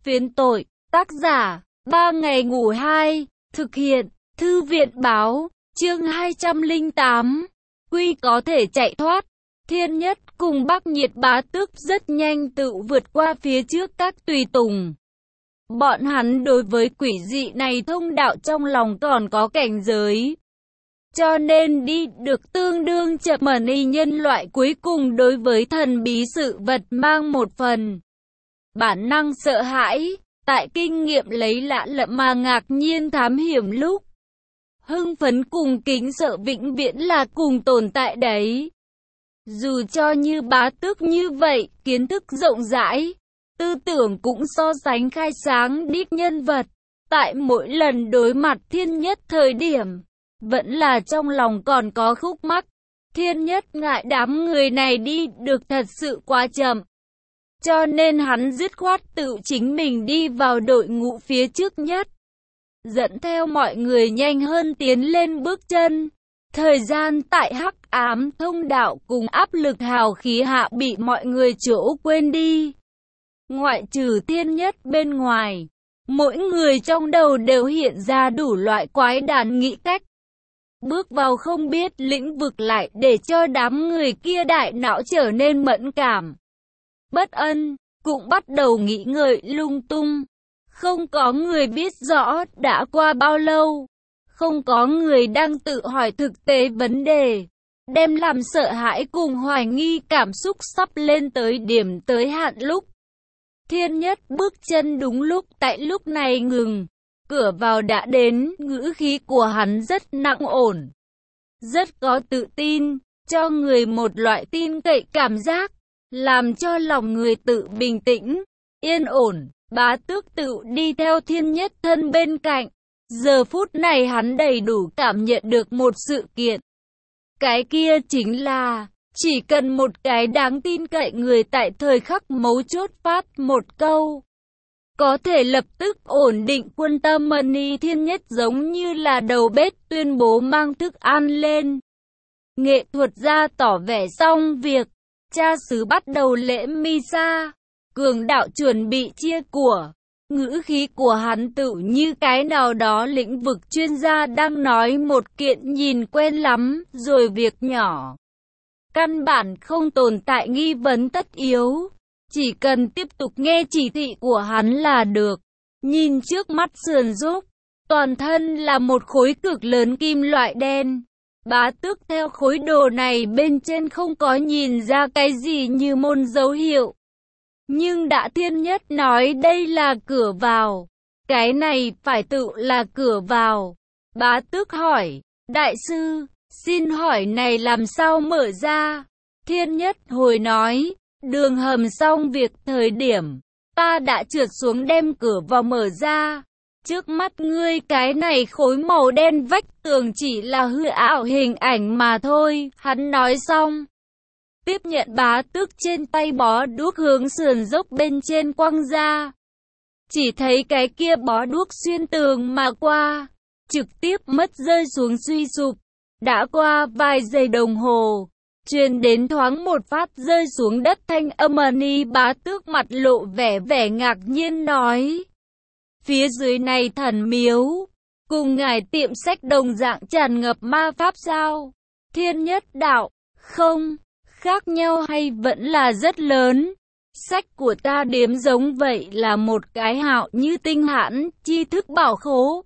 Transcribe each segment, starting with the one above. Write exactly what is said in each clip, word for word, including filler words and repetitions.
Phiến tội, tác giả, ba ngày ngủ hai, thực hiện, thư viện báo, chương hai trăm lẻ tám, Quy có thể chạy thoát. Thiên Nhất cùng Bắc Nhiệt Bá Tước rất nhanh tự vượt qua phía trước các tùy tùng. Bọn hắn đối với quỷ dị này thông đạo trong lòng còn có cảnh giới, cho nên đi được tương đương chậm. Mẩn y nhân loại cuối cùng đối với thần bí sự vật mang một phần bản năng sợ hãi, tại kinh nghiệm lấy lạ lẫm mà ngạc nhiên thám hiểm lúc. Hưng phấn cùng kính sợ vĩnh viễn là cùng tồn tại đấy. Dù cho như Bá Tước như vậy, kiến thức rộng rãi, tư tưởng cũng so sánh khai sáng đích nhân vật, tại mỗi lần đối mặt Thiên Nhất thời điểm, vẫn là trong lòng còn có khúc mắc. Thiên Nhất ngại đám người này đi được thật sự quá chậm, cho nên hắn dứt khoát tự chính mình đi vào đội ngũ phía trước nhất, dẫn theo mọi người nhanh hơn tiến lên bước chân. Thời gian tại hắc ám thông đạo cùng áp lực hào khí hạ bị mọi người chỗ quên đi. Ngoại trừ Thiên Nhất bên ngoài, mỗi người trong đầu đều hiện ra đủ loại quái đản nghĩ cách. Bước vào không biết lĩnh vực lại để cho đám người kia đại não trở nên mẫn cảm, bất ân, cũng bắt đầu nghĩ ngợi lung tung. Không có người biết rõ đã qua bao lâu, không có người đang tự hỏi thực tế vấn đề, đem làm sợ hãi cùng hoài nghi cảm xúc sắp lên tới điểm tới hạn lúc. Thiên Nhất bước chân đúng lúc tại lúc này ngừng, cửa vào đã đến, ngữ khí của hắn rất nặng ổn, rất có tự tin, cho người một loại tin cậy cảm giác, làm cho lòng người tự bình tĩnh, yên ổn. Bá Tước tự đi theo Thiên Nhất thân bên cạnh. Giờ phút này hắn đầy đủ cảm nhận được một sự kiện. Cái kia chính là, chỉ cần một cái đáng tin cậy người tại thời khắc mấu chốt phát một câu, có thể lập tức ổn định quân tâm. Mani Thiên Nhất giống như là đầu bếp tuyên bố mang thức ăn lên. Nghệ thuật gia tỏ vẻ xong việc, cha xứ bắt đầu lễ Misa. Cường đạo chuẩn bị chia của. Ngữ khí của hắn tự như cái nào đó lĩnh vực chuyên gia đang nói một kiện nhìn quen lắm rồi việc nhỏ. Căn bản không tồn tại nghi vấn tất yếu. Chỉ cần tiếp tục nghe chỉ thị của hắn là được. Nhìn trước mắt sườn dốc, toàn thân là một khối cực lớn kim loại đen. Bá Tước theo khối đồ này bên trên không có nhìn ra cái gì như môn dấu hiệu. Nhưng đã Thiên Nhất nói đây là cửa vào, cái này phải tự là cửa vào. Bá Tước hỏi, đại sư, xin hỏi này làm sao mở ra? Thiên Nhất hồi nói, đường hầm xong việc thời điểm, ta đã trượt xuống đem cửa vào mở ra. Trước mắt ngươi cái này khối màu đen vách tường chỉ là hư ảo hình ảnh mà thôi. Hắn nói xong, tiếp nhận Bá Tước trên tay bó đuốc hướng sườn dốc bên trên quăng ra. Chỉ thấy cái kia bó đuốc xuyên tường mà qua, trực tiếp mất rơi xuống suy sụp. Đã qua vài giây đồng hồ, truyền đến thoáng một phát rơi xuống đất thanh âm. Mani Bá Tước mặt lộ vẻ vẻ ngạc nhiên nói, phía dưới này thần miếu, cùng ngài tiệm sách đồng dạng tràn ngập ma pháp sao? Thiên Nhất đạo, không. Khác nhau hay vẫn là rất lớn. Sách của ta điếm giống vậy là một cái hạo như tinh hãn, tri thức bảo khố.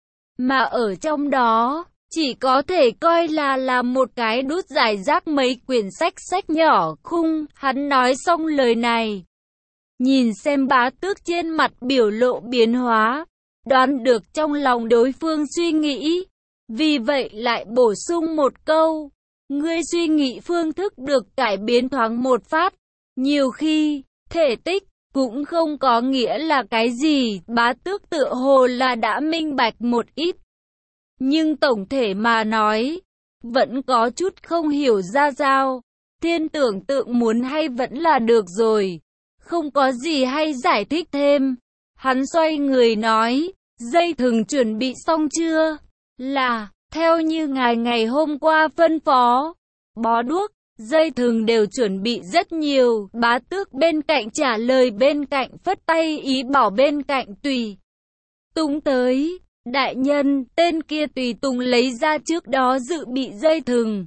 Mà ở trong đó, chỉ có thể coi là là một cái đút giải rác mấy quyển sách sách nhỏ khung. Hắn nói xong lời này, nhìn xem Bá Tước trên mặt biểu lộ biến hóa, đoán được trong lòng đối phương suy nghĩ. Vì vậy lại bổ sung một câu, ngươi suy nghĩ phương thức được cải biến thoáng một phát. Nhiều khi, thể tích cũng không có nghĩa là cái gì. Bá Tước tựa hồ là đã minh bạch một ít. Nhưng tổng thể mà nói, vẫn có chút không hiểu ra sao. Thiên tưởng tượng muốn hay vẫn là được rồi. Không có gì hay giải thích thêm. Hắn xoay người nói, dây thừng chuẩn bị xong chưa? Là, theo như ngài ngày hôm qua phân phó. Bó đuốc, dây thừng đều chuẩn bị rất nhiều. Bá tước bên cạnh trả lời bên cạnh phất tay ý bảo bên cạnh tùy tùng tới. Đại nhân, tên kia tùy tùng lấy ra trước đó dự bị dây thừng.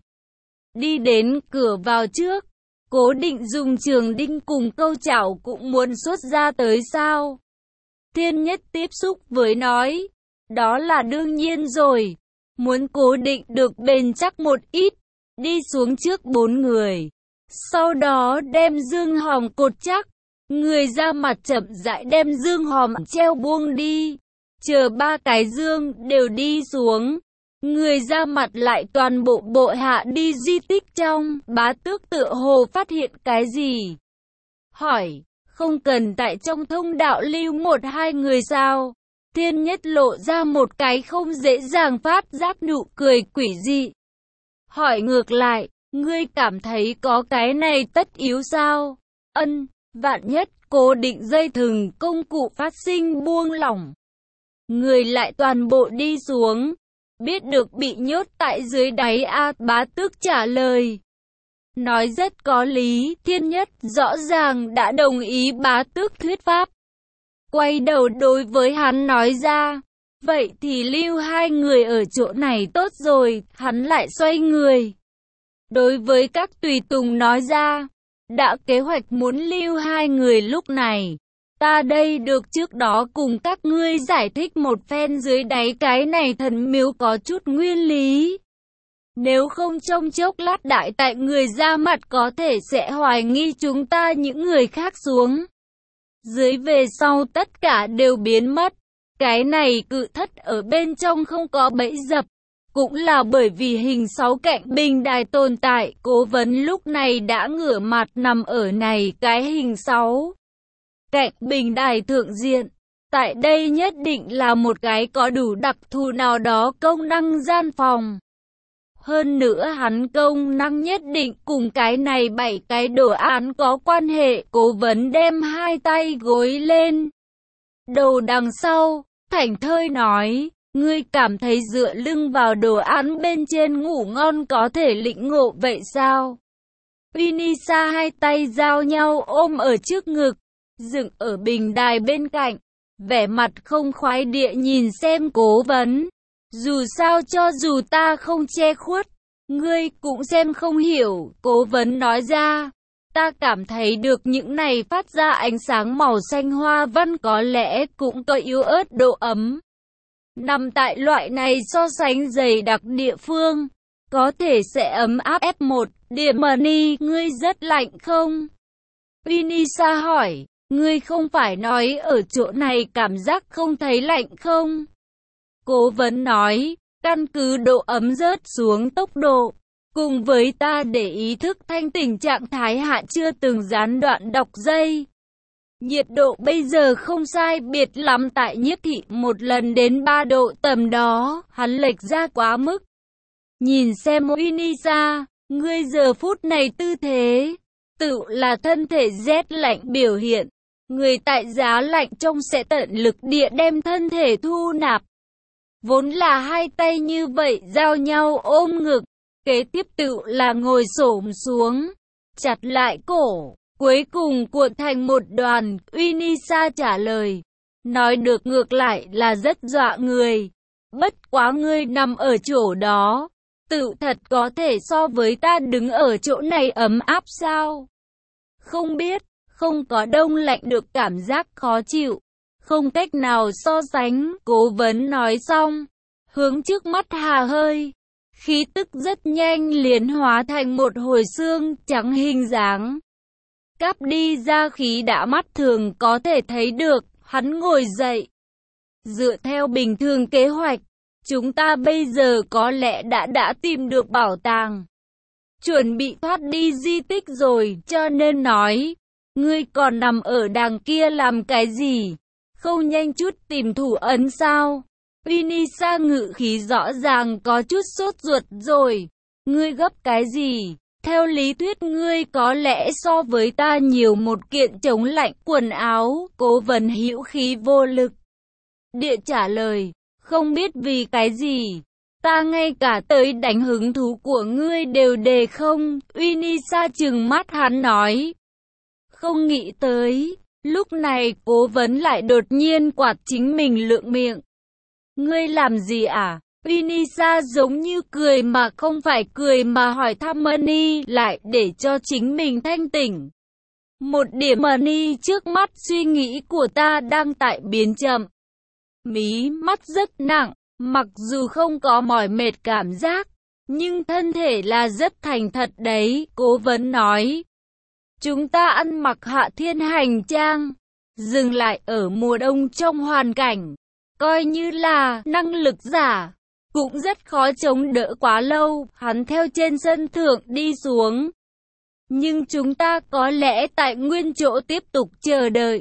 Đi đến cửa vào trước. Cố Định dùng trường đinh cùng câu chảo cũng muốn xuất ra tới sao? Thiên Nhất tiếp xúc với nói. Đó là đương nhiên rồi. Muốn Cố Định được bền chắc một ít. Đi xuống trước bốn người. Sau đó đem dương hòm cột chắc. Người ra mặt chậm rãi đem dương hòm treo buông đi. Chờ ba cái dương đều đi xuống. Người ra mặt lại toàn bộ bộ hạ đi di tích trong. Bá tước tựa hồ phát hiện cái gì? Hỏi, không cần tại trong thông đạo lưu một hai người sao? Thiên Nhất lộ ra một cái không dễ dàng phát giác nụ cười quỷ dị. Hỏi ngược lại, ngươi cảm thấy có cái này tất yếu sao? Ân, vạn nhất Cố Định dây thừng công cụ phát sinh buông lỏng. Người lại toàn bộ đi xuống. Biết được bị nhốt tại dưới đáy a. Bá tước trả lời. Nói rất có lý. Thiên Nhất rõ ràng đã đồng ý bá tước thuyết pháp. Quay đầu đối với hắn nói ra. Vậy thì lưu hai người ở chỗ này tốt rồi. Hắn lại xoay người. Đối với các tùy tùng nói ra. Đã kế hoạch muốn lưu hai người lúc này. Ta đây được trước đó cùng các ngươi giải thích một phen dưới đáy cái này thần miếu có chút nguyên lý. Nếu không trong chốc lát đại tại người ra mặt có thể sẽ hoài nghi chúng ta những người khác xuống. Dưới về sau tất cả đều biến mất. Cái này cự thất ở bên trong không có bẫy dập. Cũng là bởi vì hình sáu cạnh bình đài tồn tại. Cố vấn lúc này đã ngửa mặt nằm ở này cái hình sáu cạnh bình đài thượng diện. Tại đây nhất định là một cái có đủ đặc thù nào đó công năng gian phòng. Hơn nữa hắn công năng nhất định cùng cái này bảy cái đồ án có quan hệ. Cố vấn đem hai tay gối lên đầu đằng sau, thảnh thơi nói, ngươi cảm thấy dựa lưng vào đồ án bên trên ngủ ngon có thể lĩnh ngộ vậy sao? Winisa hai tay giao nhau ôm ở trước ngực, dựng ở bình đài bên cạnh, vẻ mặt không khoái địa nhìn xem Cố vấn. Dù sao cho dù ta không che khuất, ngươi cũng xem không hiểu. Cố vấn nói ra, ta cảm thấy được những này phát ra ánh sáng màu xanh hoa văn có lẽ cũng có yếu ớt độ ấm. Nằm tại loại này so sánh dày đặc địa phương, có thể sẽ ấm áp. ép một, điểm money, ngươi rất lạnh không? Winisa hỏi, ngươi không phải nói ở chỗ này cảm giác không thấy lạnh không? Cố vấn nói, căn cứ độ ấm rớt xuống tốc độ, cùng với ta để ý thức thanh tỉnh trạng thái hạ chưa từng gián đoạn đọc dây. Nhiệt độ bây giờ không sai biệt lắm tại Nhiếp Thị một lần đến ba độ tầm đó, hắn lệch ra quá mức. Nhìn xem Winisa, ngươi giờ phút này tư thế, tự là thân thể rét lạnh biểu hiện. Người tại giá lạnh trong sẽ tận lực địa đem thân thể thu nạp. Vốn là hai tay như vậy giao nhau ôm ngực, kế tiếp tự là ngồi xổm xuống, chặt lại cổ, cuối cùng cuộn thành một đoàn. Winisa trả lời, nói được ngược lại là rất dọa người. Bất quá ngươi nằm ở chỗ đó, tự thật có thể so với ta đứng ở chỗ này ấm áp sao? Không biết, không có đông lạnh được cảm giác khó chịu, không cách nào so sánh. Cố vấn nói xong, hướng trước mắt hà hơi, khí tức rất nhanh liền hóa thành một hồi xương trắng hình dáng. Cáp đi ra khí đã mắt thường có thể thấy được, hắn ngồi dậy. Dựa theo bình thường kế hoạch, chúng ta bây giờ có lẽ đã đã tìm được bảo tàng, chuẩn bị thoát đi di tích rồi, cho nên nói, ngươi còn nằm ở đằng kia làm cái gì? Không nhanh chút tìm thủ ấn sao? Winisa ngự khí rõ ràng có chút sốt ruột rồi. Ngươi gấp cái gì? Theo lý thuyết ngươi có lẽ so với ta nhiều một kiện chống lạnh quần áo. Cố vấn hữu khí vô lực địa trả lời, không biết vì cái gì. Ta ngay cả tới đánh hứng thú của ngươi đều đề không. Unisa trừng mắt hắn nói. Không nghĩ tới. Lúc này cố vấn lại đột nhiên quạt chính mình lượng miệng. Ngươi làm gì à? Unisa giống như cười mà không phải cười mà hỏi thăm Mani lại để cho chính mình thanh tỉnh. Một điểm Mani trước mắt suy nghĩ của ta đang tại biến chậm. Mí mắt rất nặng, mặc dù không có mỏi mệt cảm giác, nhưng thân thể là rất thành thật đấy, cố vấn nói. Chúng ta ăn mặc Hạ Thiên hành trang, dừng lại ở mùa đông trong hoàn cảnh, coi như là năng lực giả, cũng rất khó chống đỡ quá lâu, hắn theo trên sân thượng đi xuống. Nhưng chúng ta có lẽ tại nguyên chỗ tiếp tục chờ đợi.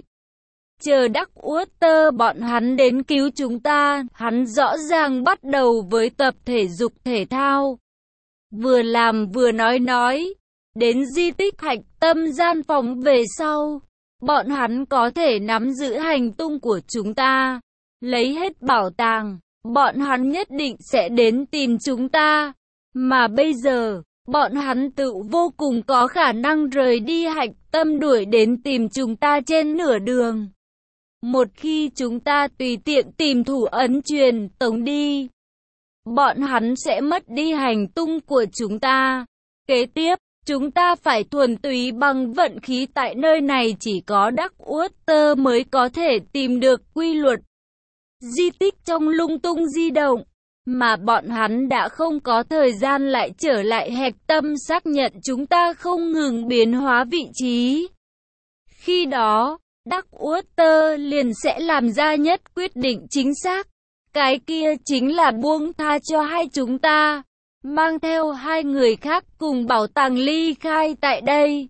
Chờ Darkwater bọn hắn đến cứu chúng ta, hắn rõ ràng bắt đầu với tập thể dục thể thao. Vừa làm vừa nói nói, đến di tích hạch tâm gian phòng về sau, bọn hắn có thể nắm giữ hành tung của chúng ta, lấy hết bảo tàng, bọn hắn nhất định sẽ đến tìm chúng ta. Mà bây giờ, bọn hắn tự vô cùng có khả năng rời đi hạch tâm đuổi đến tìm chúng ta trên nửa đường. Một khi chúng ta tùy tiện tìm thủ ấn truyền tống đi, bọn hắn sẽ mất đi hành tung của chúng ta. Kế tiếp, chúng ta phải thuần túy bằng vận khí, tại nơi này chỉ có Darkwater mới có thể tìm được quy luật. Di tích trong lung tung di động, mà bọn hắn đã không có thời gian lại trở lại hạch tâm xác nhận chúng ta không ngừng biến hóa vị trí. Khi đó, Darkwater liền sẽ làm ra nhất quyết định chính xác. Cái kia chính là buông tha cho hai chúng ta, mang theo hai người khác cùng bảo tàng ly khai tại đây.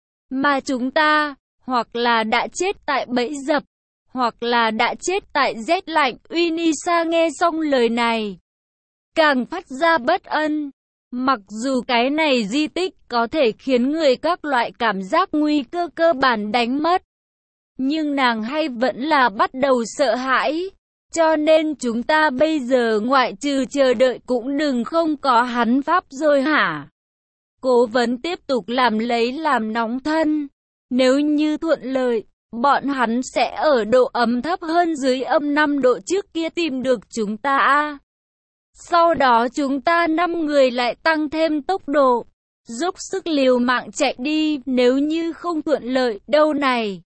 Mà chúng ta, hoặc là đã chết tại bẫy dập, hoặc là đã chết tại rét lạnh. Unisa nghe xong lời này, càng phát ra bất an. Mặc dù cái này di tích có thể khiến người các loại cảm giác nguy cơ cơ bản đánh mất, nhưng nàng hay vẫn là bắt đầu sợ hãi. Cho nên chúng ta bây giờ ngoại trừ chờ đợi cũng đừng không có hắn pháp rồi hả? Cố vấn tiếp tục làm lấy làm nóng thân. Nếu như thuận lợi, bọn hắn sẽ ở độ ấm thấp hơn dưới âm năm độ trước kia tìm được chúng ta. Sau đó chúng ta năm người lại tăng thêm tốc độ, dốc sức liều mạng chạy đi. Nếu như không thuận lợi đâu này?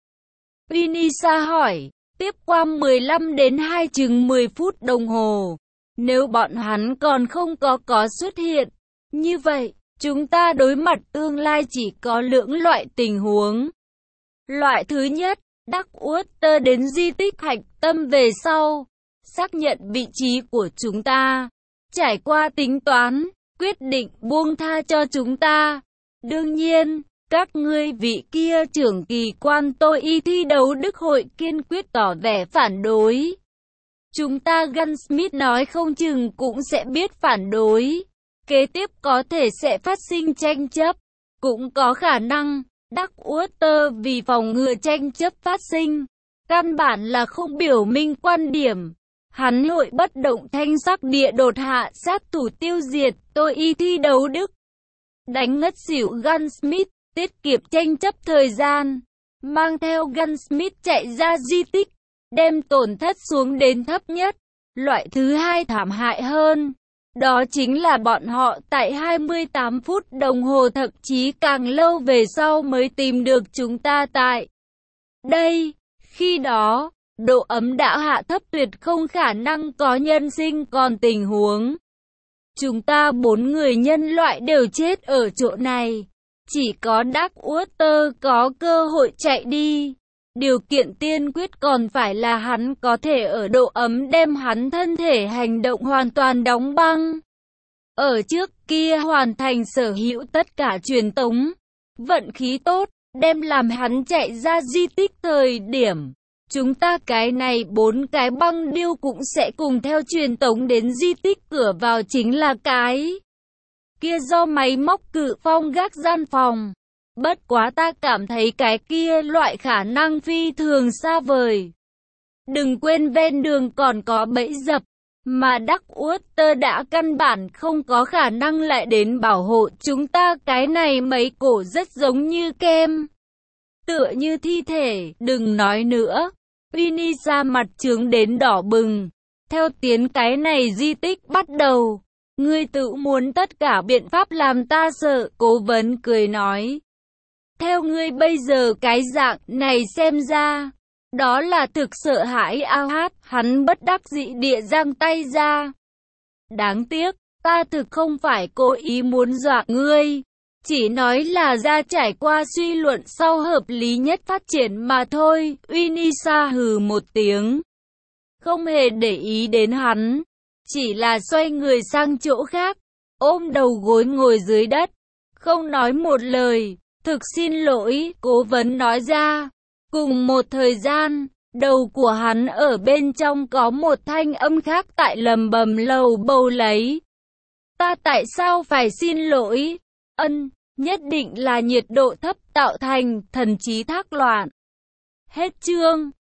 Unisa hỏi. Tiếp qua mười lăm đến hai chừng mười phút đồng hồ, nếu bọn hắn còn không có có xuất hiện, như vậy, chúng ta đối mặt tương lai chỉ có lưỡng loại tình huống. Loại thứ nhất, Darkwater đến di tích hạch tâm về sau, xác nhận vị trí của chúng ta, trải qua tính toán, quyết định buông tha cho chúng ta. Đương nhiên, các ngươi vị kia trưởng kỳ quan tôi y thi đấu Đức hội kiên quyết tỏ vẻ phản đối. Chúng ta Gunsmith nói không chừng cũng sẽ biết phản đối. Kế tiếp có thể sẽ phát sinh tranh chấp. Cũng có khả năng, Darkwater vì phòng ngừa tranh chấp phát sinh, căn bản là không biểu minh quan điểm. Hắn hội bất động thanh sắc địa đột hạ sát thủ tiêu diệt tôi y thi đấu Đức. Đánh ngất xỉu Gunsmith, tiết kiệm tranh chấp thời gian, mang theo Gunsmith chạy ra di tích, đem tổn thất xuống đến thấp nhất. Loại thứ hai thảm hại hơn, đó chính là bọn họ tại hai mươi tám phút đồng hồ thậm chí càng lâu về sau mới tìm được chúng ta tại đây. Khi đó, độ ấm đã hạ thấp tuyệt không khả năng có nhân sinh còn tình huống. Chúng ta bốn người nhân loại đều chết ở chỗ này. Chỉ có Darkwater có cơ hội chạy đi. Điều kiện tiên quyết còn phải là hắn có thể ở độ ấm đem hắn thân thể hành động hoàn toàn đóng băng. Ở trước kia hoàn thành sở hữu tất cả truyền tống. Vận khí tốt, đem làm hắn chạy ra di tích thời điểm. Chúng ta cái này bốn cái băng điêu cũng sẽ cùng theo truyền tống đến di tích, cửa vào chính là cái kia do máy móc cự phong gác gian phòng. Bất quá ta cảm thấy cái kia loại khả năng phi thường xa vời. Đừng quên ven đường còn có bẫy dập. Mà Darkwater đã căn bản không có khả năng lại đến bảo hộ chúng ta. Cái này mấy cổ rất giống như kem, tựa như thi thể. Đừng nói nữa. Vinisa mặt trướng đến đỏ bừng. Theo tiến cái này di tích bắt đầu. Ngươi tự muốn tất cả biện pháp làm ta sợ. Cố vấn cười nói. Theo ngươi bây giờ cái dạng này xem ra, đó là thực sợ hãi. Ao hát, hắn bất đắc dĩ địa giang tay ra. Đáng tiếc, ta thực không phải cố ý muốn dọa ngươi. Chỉ nói là ra trải qua suy luận sau hợp lý nhất phát triển mà thôi. Vinisa hừ một tiếng. Không hề để ý đến hắn. Chỉ là xoay người sang chỗ khác. Ôm đầu gối ngồi dưới đất. Không nói một lời. Thực xin lỗi, cố vấn nói ra. Cùng một thời gian, đầu của hắn ở bên trong có một thanh âm khác tại lầm bầm lầu bầu lấy. Ta tại sao phải xin lỗi? Ân, nhất định là nhiệt độ thấp tạo thành thần trí thác loạn. Hết chương.